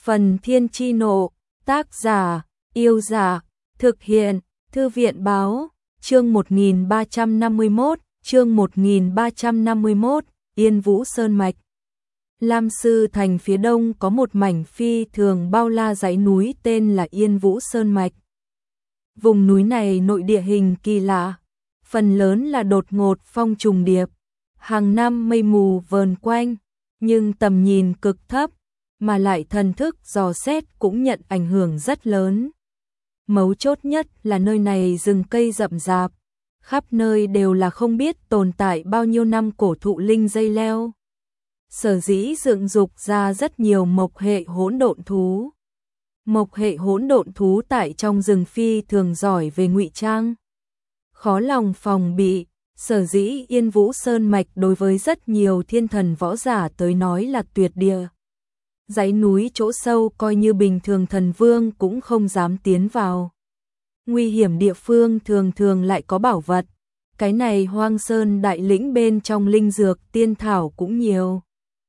Phần Thiên Chi Nộ, tác giả, Yêu Giả, thực hiện, Thư viện Báo, chương 1351, Yên Vũ Sơn Mạch. Lam Sư Thành phía đông có một mảnh phi thường bao la dãy núi tên là Yên Vũ Sơn Mạch. Vùng núi này nội địa hình kỳ lạ, phần lớn là đột ngột phong trùng điệp, hàng năm mây mù vờn quanh, nhưng tầm nhìn cực thấp, mà lại thần thức dò xét cũng nhận ảnh hưởng rất lớn. Mấu chốt nhất là nơi này rừng cây rậm rạp, khắp nơi đều là không biết tồn tại bao nhiêu năm cổ thụ linh dây leo. Sở dĩ dựng dục ra rất nhiều mộc hệ hỗn độn thú. Mộc hệ hỗn độn thú tại trong rừng phi thường giỏi về ngụy trang, khó lòng phòng bị, sở dĩ Yên Vũ Sơn Mạch đối với rất nhiều thiên thần võ giả tới nói là tuyệt địa. Dãy núi chỗ sâu coi như bình thường thần vương cũng không dám tiến vào. Nguy hiểm địa phương thường thường lại có bảo vật, cái này Hoang Sơn đại lĩnh bên trong linh dược tiên thảo cũng nhiều.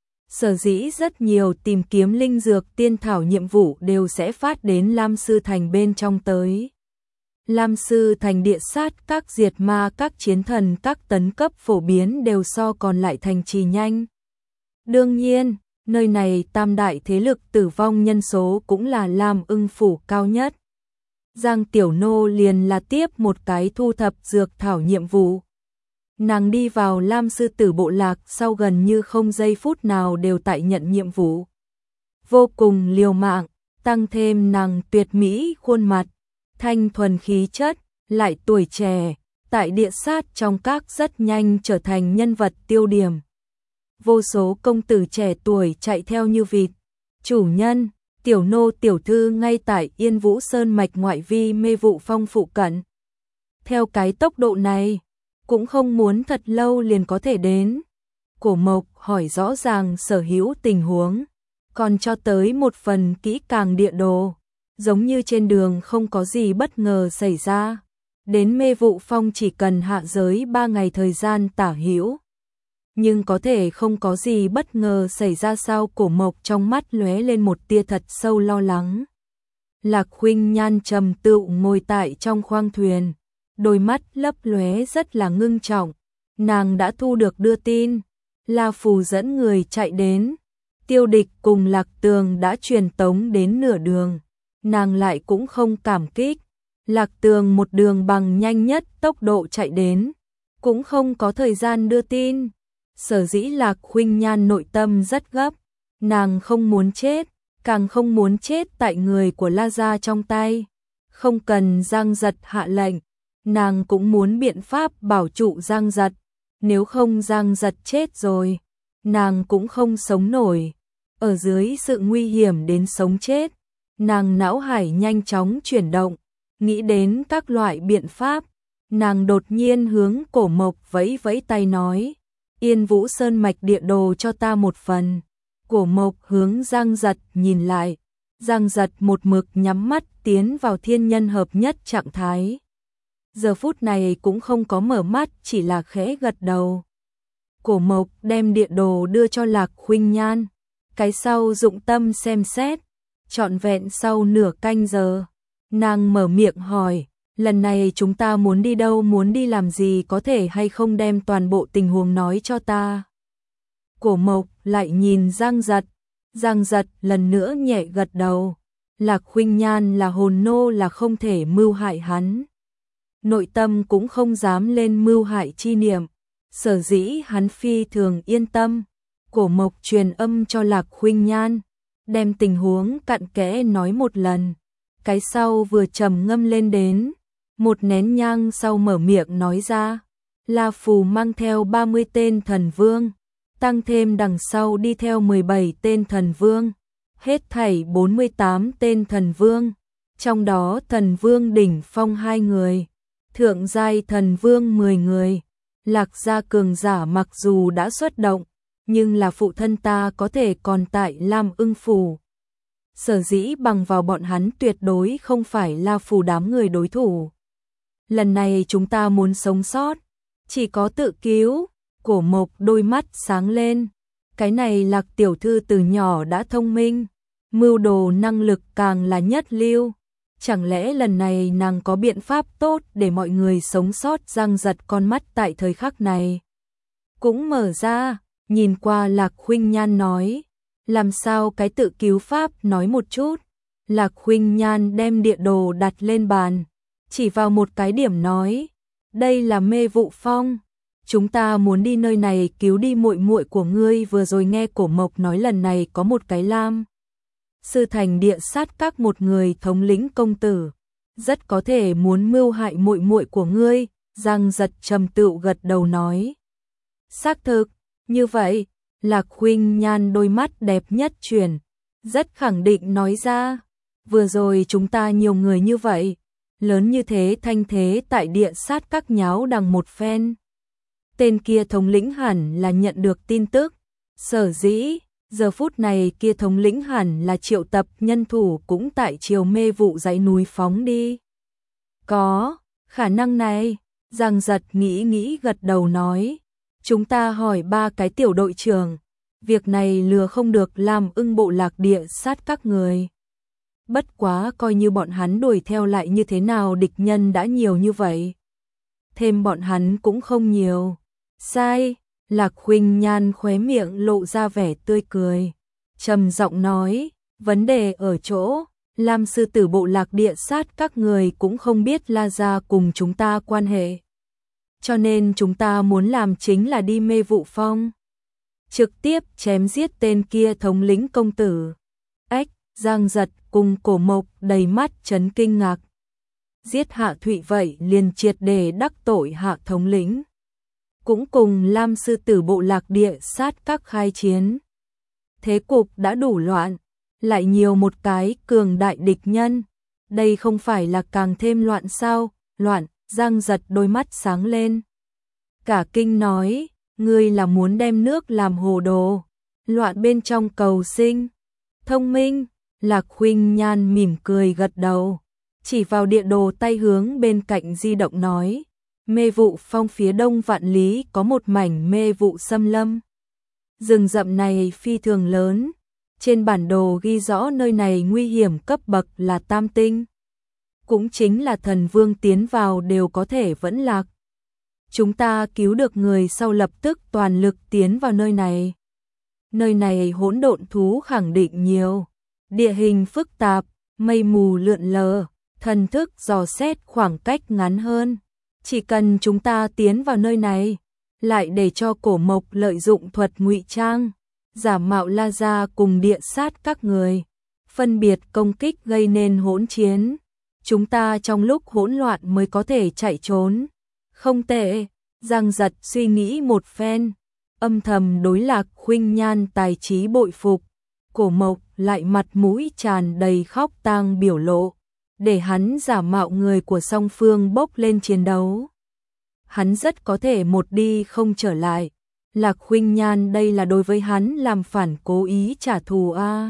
Sở dĩ rất nhiều tìm kiếm linh dược tiên thảo nhiệm vụ đều sẽ phát đến Lam Sư Thành bên trong tới. Lam Sư Thành địa sát các diệt ma các chiến thần các tấn cấp phổ biến đều so còn lại thành trì nhanh. Đương nhiên, nơi này tam đại thế lực tử vong nhân số cũng là Lam Ưng phủ cao nhất. Giang Tiểu Nô liền là tiếp một cái thu thập dược thảo nhiệm vụ. Nàng đi vào Lam Sư Tử bộ lạc sau gần như không giây phút nào đều tại nhận nhiệm vụ. Vô cùng liều mạng, tăng thêm nàng tuyệt mỹ khuôn mặt, thanh thuần khí chất, lại tuổi trẻ, tại địa sát trong các rất nhanh trở thành nhân vật tiêu điểm. Vô số công tử trẻ tuổi chạy theo như vịt. Chủ nhân, Tiểu Nô tiểu thư ngay tại Yên Vũ Sơn Mạch ngoại vi Mê Vụ Phong phụ cận. Theo cái tốc độ này, cũng không muốn thật lâu liền có thể đến. Cổ Mộc hỏi rõ ràng sở hữu tình huống, còn cho tới một phần kỹ càng địa đồ, giống như trên đường không có gì bất ngờ xảy ra. Đến Mê Vụ Phong chỉ cần hạ giới 3 ngày thời gian tả hữu. Nhưng có thể không có gì bất ngờ xảy ra sao? Cổ Mộc trong mắt lóe lên một tia thật sâu lo lắng. Lạc Khuynh Nhan trầm tựu ngồi tại trong khoang thuyền, đôi mắt lấp lóe rất là ngưng trọng. Nàng đã thu được đưa tin, La Phù dẫn người chạy đến, Tiêu Địch cùng Lạc Tường đã truyền tống đến nửa đường, nàng lại cũng không cảm kích. Lạc Tường một đường bằng nhanh nhất tốc độ chạy đến, cũng không có thời gian đưa tin. Sở dĩ Lạc Khuynh Nhan nội tâm rất gấp, nàng không muốn chết, càng không muốn chết tại người của La gia trong tay. Không cần Giang Giật hạ lệnh, nàng cũng muốn biện pháp bảo trụ Giang Giật, nếu không Giang Giật chết rồi, nàng cũng không sống nổi. Ở dưới sự nguy hiểm đến sống chết, nàng não hải nhanh chóng chuyển động, nghĩ đến các loại biện pháp. Nàng đột nhiên hướng Cổ Mộc vẫy vẫy tay nói: Yên Vũ Sơn Mạch địa đồ cho ta một phần. Cổ Mộc hướng Giang Giật nhìn lại, Giang Giật một mực nhắm mắt tiến vào thiên nhân hợp nhất trạng thái. Giờ phút này cũng không có mở mắt, chỉ là khẽ gật đầu. Cổ Mộc đem địa đồ đưa cho Lạc Khuynh Nhan, cái sau dụng tâm xem xét, trọn vẹn sau nửa canh giờ, nàng mở miệng hỏi: lần này chúng ta muốn đi đâu, muốn đi làm gì, có thể hay không đem toàn bộ tình huống nói cho ta? Cổ Mộc lại nhìn Giang Giật, Giang Giật lần nữa nhẹ gật đầu. Lạc Khuynh Nhan là hồn nô, là không thể mưu hại hắn, nội tâm cũng không dám lên mưu hại chi niệm, sở dĩ hắn phi thường yên tâm. Cổ Mộc truyền âm cho Lạc Khuynh Nhan, đem tình huống cặn kẽ nói một lần, cái sau vừa trầm ngâm lên đến. Một nén nhang sau mở miệng nói ra: La Phù mang theo 30 tên thần vương, tăng thêm đằng sau đi theo 17 tên thần vương, hết thảy 48 tên thần vương, trong đó thần vương đỉnh phong 2 người, thượng giai thần vương 10 người. Lạc gia cường giả mặc dù đã xuất động, nhưng là phụ thân ta có thể còn tại Lam Ưng phủ. Sở dĩ bằng vào bọn hắn tuyệt đối không phải La Phù đám người đối thủ. Lần này chúng ta muốn sống sót, chỉ có tự cứu. Cổ Mộc đôi mắt sáng lên, cái này Lạc tiểu thư từ nhỏ đã thông minh, mưu đồ năng lực càng là nhất lưu. Chẳng lẽ lần này nàng có biện pháp tốt để mọi người sống sót? Giang giật con mắt tại thời khắc này cũng mở ra, nhìn qua Lạc Khuynh Nhan nói, làm sao cái tự cứu pháp nói một chút. Lạc Khuynh Nhan đem địa đồ đặt lên bàn, chỉ vào một cái điểm nói, đây là Mê Vụ Phong, chúng ta muốn đi nơi này cứu đi muội muội của ngươi. Vừa rồi nghe Cổ Mộc nói lần này có một cái Lam Sư Thành địa sát các một người thống lĩnh công tử, rất có thể muốn mưu hại muội muội của ngươi. Giang giật trầm tựu gật đầu nói, xác thực, như vậy. Lạc Khuynh Nhan đôi mắt đẹp nhất chuyển, rất khẳng định nói ra, vừa rồi chúng ta nhiều người như vậy, lớn như thế thanh thế tại địa sát các nháo đằng một phen. Tên kia thống lĩnh hẳn là nhận được tin tức, sở dĩ giờ phút này kia thống lĩnh hẳn là triệu tập nhân thủ cũng tại Triều Mê Vụ dãy núi phóng đi. Có khả năng này. Giang giật nghĩ gật đầu nói, chúng ta hỏi 3 cái tiểu đội trưởng, việc này lừa không được làm ưng bộ lạc địa sát các người. Bất quá coi như bọn hắn đuổi theo lại như thế nào, địch nhân đã nhiều như vậy, thêm bọn hắn cũng không nhiều. Sai. Lạc Khuynh Nhan khóe miệng lộ ra vẻ tươi cười, trầm giọng nói, vấn đề ở chỗ Lam sư tử bộ lạc địa sát các người cũng không biết La gia cùng chúng ta quan hệ, cho nên chúng ta muốn làm chính là đi Mê Vụ Phong, trực tiếp chém giết tên kia thống lĩnh công tử. Ếch. Giang giật cùng Cổ Mộc đầy mắt chấn kinh ngạc. Giết Hạ Thụy vậy liền triệt để đắc tội Hạ thống lĩnh, cũng cùng Lam sư tử bộ lạc địa sát các khai chiến. Thế cục đã đủ loạn, lại nhiều một cái cường đại địch nhân, đây không phải là càng thêm loạn sao? Loạn. Giang giật đôi mắt sáng lên, cả kinh nói, ngươi là muốn đem nước làm hồ đồ, loạn bên trong cầu sinh. Thông minh. Lạc Khuynh Nhan mỉm cười gật đầu, chỉ vào địa đồ tay hướng bên cạnh di động nói, Mê Vụ Phong phía đông vạn lý có một mảnh mê vụ xâm lâm. Rừng rậm này phi thường lớn, trên bản đồ ghi rõ nơi này nguy hiểm cấp bậc là tam tinh, cũng chính là thần vương tiến vào đều có thể vẫn lạc. Chúng ta cứu được người sau lập tức toàn lực tiến vào nơi này. Nơi này hỗn độn thú khẳng định nhiều, địa hình phức tạp, mây mù lượn lờ, thần thức dò xét khoảng cách ngắn hơn. Chỉ cần chúng ta tiến vào nơi này, lại để cho Cổ Mộc lợi dụng thuật ngụy trang, giả mạo La gia cùng địa sát các người, phân biệt công kích gây nên hỗn chiến. Chúng ta trong lúc hỗn loạn mới có thể chạy trốn. Không tệ. Giang giật suy nghĩ một phen, âm thầm đối Lạc Khuynh Nhan tài trí bội phục. Cổ Mộc lại mặt mũi tràn đầy khóc tang biểu lộ, để hắn giả mạo người của song phương bốc lên chiến đấu. Hắn rất có thể một đi không trở lại. Lạc Khuynh Nhan đây là đối với hắn làm phản, cố ý trả thù a.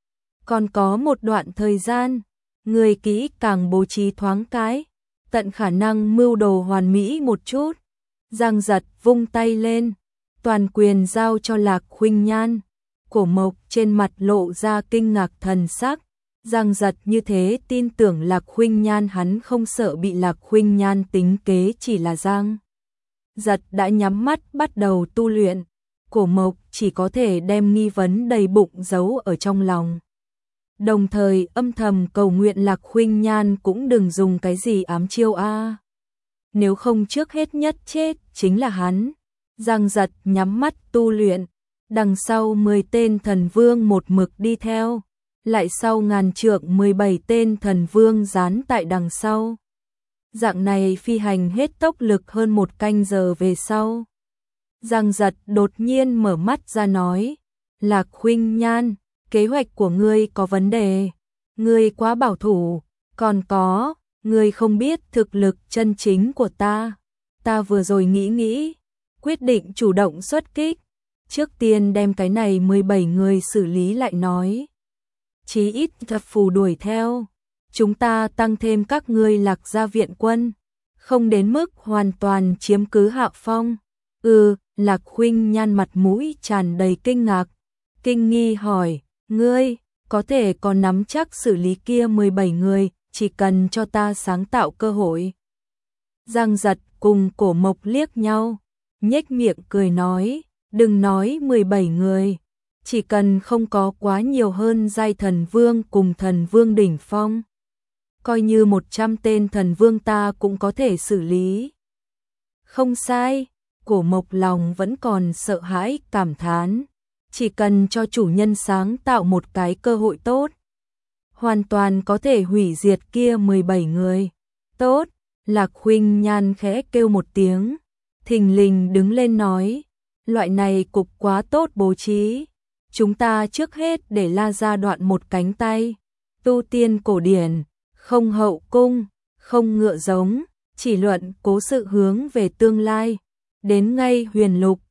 Còn có một đoạn thời gian, người kỹ càng bố trí thoáng cái, tận khả năng mưu đồ hoàn mỹ một chút. Giang giật vung tay lên, toàn quyền giao cho Lạc Khuynh Nhan. Cổ Mộc trên mặt lộ ra kinh ngạc thần sắc. Giang giật như thế tin tưởng Lạc Khuynh Nhan, hắn không sợ bị Lạc Khuynh Nhan tính kế, chỉ là Giang giật đã nhắm mắt bắt đầu tu luyện. Cổ Mộc chỉ có thể đem nghi vấn đầy bụng giấu ở trong lòng, đồng thời âm thầm cầu nguyện Lạc Khuynh Nhan cũng đừng dùng cái gì ám chiêu a. Nếu không trước hết nhất chết chính là hắn. Giang giật nhắm mắt tu luyện, đằng sau 10 tên thần vương một mực đi theo, lại sau ngàn trượng 17 tên thần vương dán tại đằng sau. Dạng này phi hành hết tốc lực hơn 1 canh giờ về sau. Giang giật đột nhiên mở mắt ra nói, Lạc Khuynh Nhan, kế hoạch của ngươi có vấn đề, ngươi quá bảo thủ, còn có, ngươi không biết thực lực chân chính của ta. Ta vừa rồi nghĩ, quyết định chủ động xuất kích, trước tiên đem cái này 17 người xử lý lại nói. Chí ít thập phù đuổi theo, chúng ta tăng thêm các ngươi Lạc gia viện quân, không đến mức hoàn toàn chiếm cứ hạ phong. Lạc Khuynh Nhan mặt mũi tràn đầy kinh ngạc, kinh nghi hỏi, ngươi, có thể có nắm chắc xử lý kia 17 người, chỉ cần cho ta sáng tạo cơ hội. Giang Giật cùng Cổ Mộc liếc nhau, nhếch miệng cười nói, đừng nói 17 người, chỉ cần không có quá nhiều hơn giai thần vương cùng thần vương đỉnh phong. Coi như 100 tên thần vương ta cũng có thể xử lý. Không sai, Cổ Mộc lòng vẫn còn sợ hãi cảm thán, chỉ cần cho chủ nhân sáng tạo một cái cơ hội tốt, hoàn toàn có thể hủy diệt kia 17 người. Tốt, Lạc Khuynh Nhan khẽ kêu một tiếng, thình lình đứng lên nói, loại này cục quá tốt bố trí, chúng ta trước hết để La Gia đoạn một cánh tay, tu tiên cổ điển, không hậu cung, không ngựa giống, chỉ luận cố sự hướng về tương lai, đến ngay huyền lục,